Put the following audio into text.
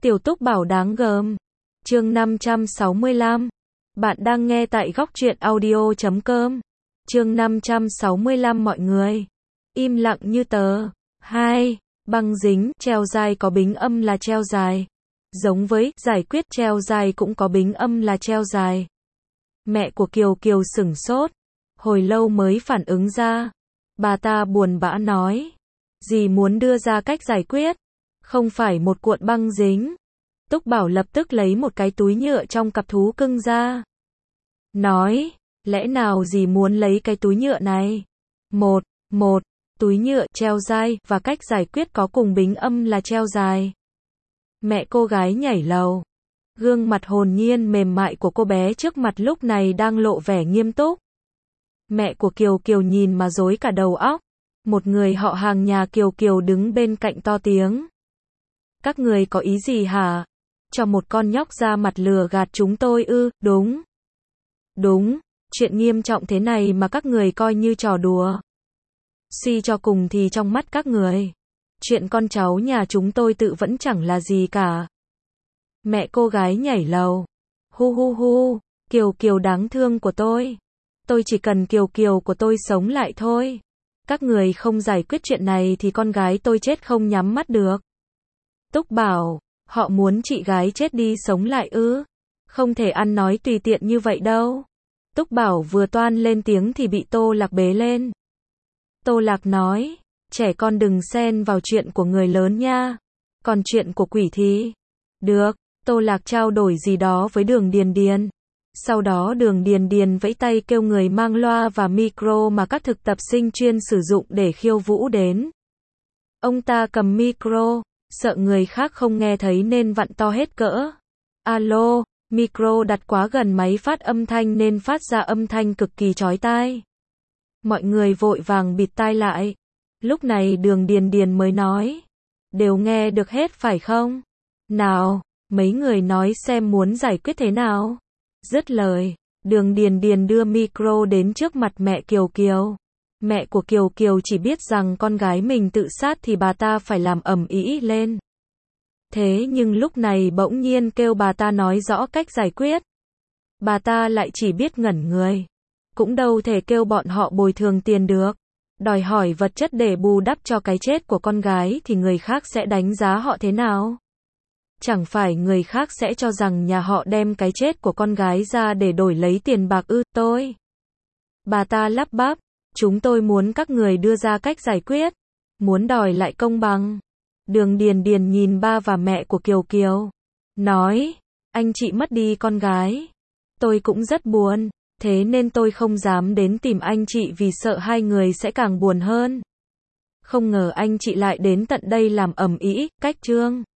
Tiểu Túc Bảo đáng gờm. Chương 565. Bạn đang nghe tại góc truyện audio.com. Chương 565 mọi người. Im lặng như tờ. 2. Băng dính, treo dài có bính âm là treo dài. Giống với, giải quyết treo dài cũng có bính âm là treo dài. Mẹ của Kiều Kiều sửng sốt. Hồi lâu mới phản ứng ra. Bà ta buồn bã nói. Dì muốn đưa ra cách giải quyết. Không phải một cuộn băng dính. Túc Bảo lập tức lấy một cái túi nhựa trong cặp thú cưng ra. Nói, lẽ nào dì muốn lấy cái túi nhựa này? Một, túi nhựa treo dài và cách giải quyết có cùng bính âm là treo dài. Mẹ cô gái nhảy lầu. Gương mặt hồn nhiên mềm mại của cô bé trước mặt lúc này đang lộ vẻ nghiêm túc. Mẹ của Kiều Kiều nhìn mà rối cả đầu óc. Một người họ hàng nhà Kiều Kiều đứng bên cạnh to tiếng. Các người có ý gì hả? Cho một con nhóc ra mặt lừa gạt chúng tôi ư? Đúng, chuyện nghiêm trọng thế này mà các người coi như trò đùa. Suy cho cùng thì trong mắt các người, chuyện con cháu nhà chúng tôi tự vẫn chẳng là gì cả. Mẹ cô gái nhảy lầu. Hu, Kiều Kiều đáng thương của tôi. Tôi chỉ cần Kiều Kiều của tôi sống lại thôi. Các người không giải quyết chuyện này thì con gái tôi chết không nhắm mắt được. Túc Bảo, họ muốn chị gái chết đi sống lại ư? Không thể ăn nói tùy tiện như vậy đâu. Túc Bảo vừa toan lên tiếng thì bị Tô Lạc bế lên. Tô Lạc nói, trẻ con đừng xen vào chuyện của người lớn nha. Còn chuyện của quỷ thì... Được, Tô Lạc trao đổi gì đó với Đường Điền Điền. Sau đó Đường Điền Điền vẫy tay kêu người mang loa và micro mà các thực tập sinh chuyên sử dụng để khiêu vũ đến. Ông ta cầm micro, sợ người khác không nghe thấy nên vặn to hết cỡ. Alo, micro đặt quá gần máy phát âm thanh nên phát ra âm thanh cực kỳ chói tai. Mọi người vội vàng bịt tai lại. Lúc này Đường Điền Điền mới nói. Đều nghe được hết phải không? Nào, mấy người nói xem muốn giải quyết thế nào? Dứt lời, Đường Điền Điền đưa micro đến trước mặt mẹ Kiều Kiều. Mẹ của Kiều Kiều chỉ biết rằng con gái mình tự sát thì bà ta phải làm ầm ĩ lên. Thế nhưng lúc này bỗng nhiên kêu bà ta nói rõ cách giải quyết. Bà ta lại chỉ biết ngẩn người. Cũng đâu thể kêu bọn họ bồi thường tiền được. Đòi hỏi vật chất để bù đắp cho cái chết của con gái thì người khác sẽ đánh giá họ thế nào? Chẳng phải người khác sẽ cho rằng nhà họ đem cái chết của con gái ra để đổi lấy tiền bạc ư? Bà ta lắp bắp. Chúng tôi muốn các người đưa ra cách giải quyết. Muốn đòi lại công bằng. Đường Điền Điền nhìn ba và mẹ của Kiều Kiều. Nói, anh chị mất đi con gái. Tôi cũng rất buồn. Thế nên tôi không dám đến tìm anh chị vì sợ hai người sẽ càng buồn hơn. Không ngờ anh chị lại đến tận đây làm ẩm ĩ, cách trương.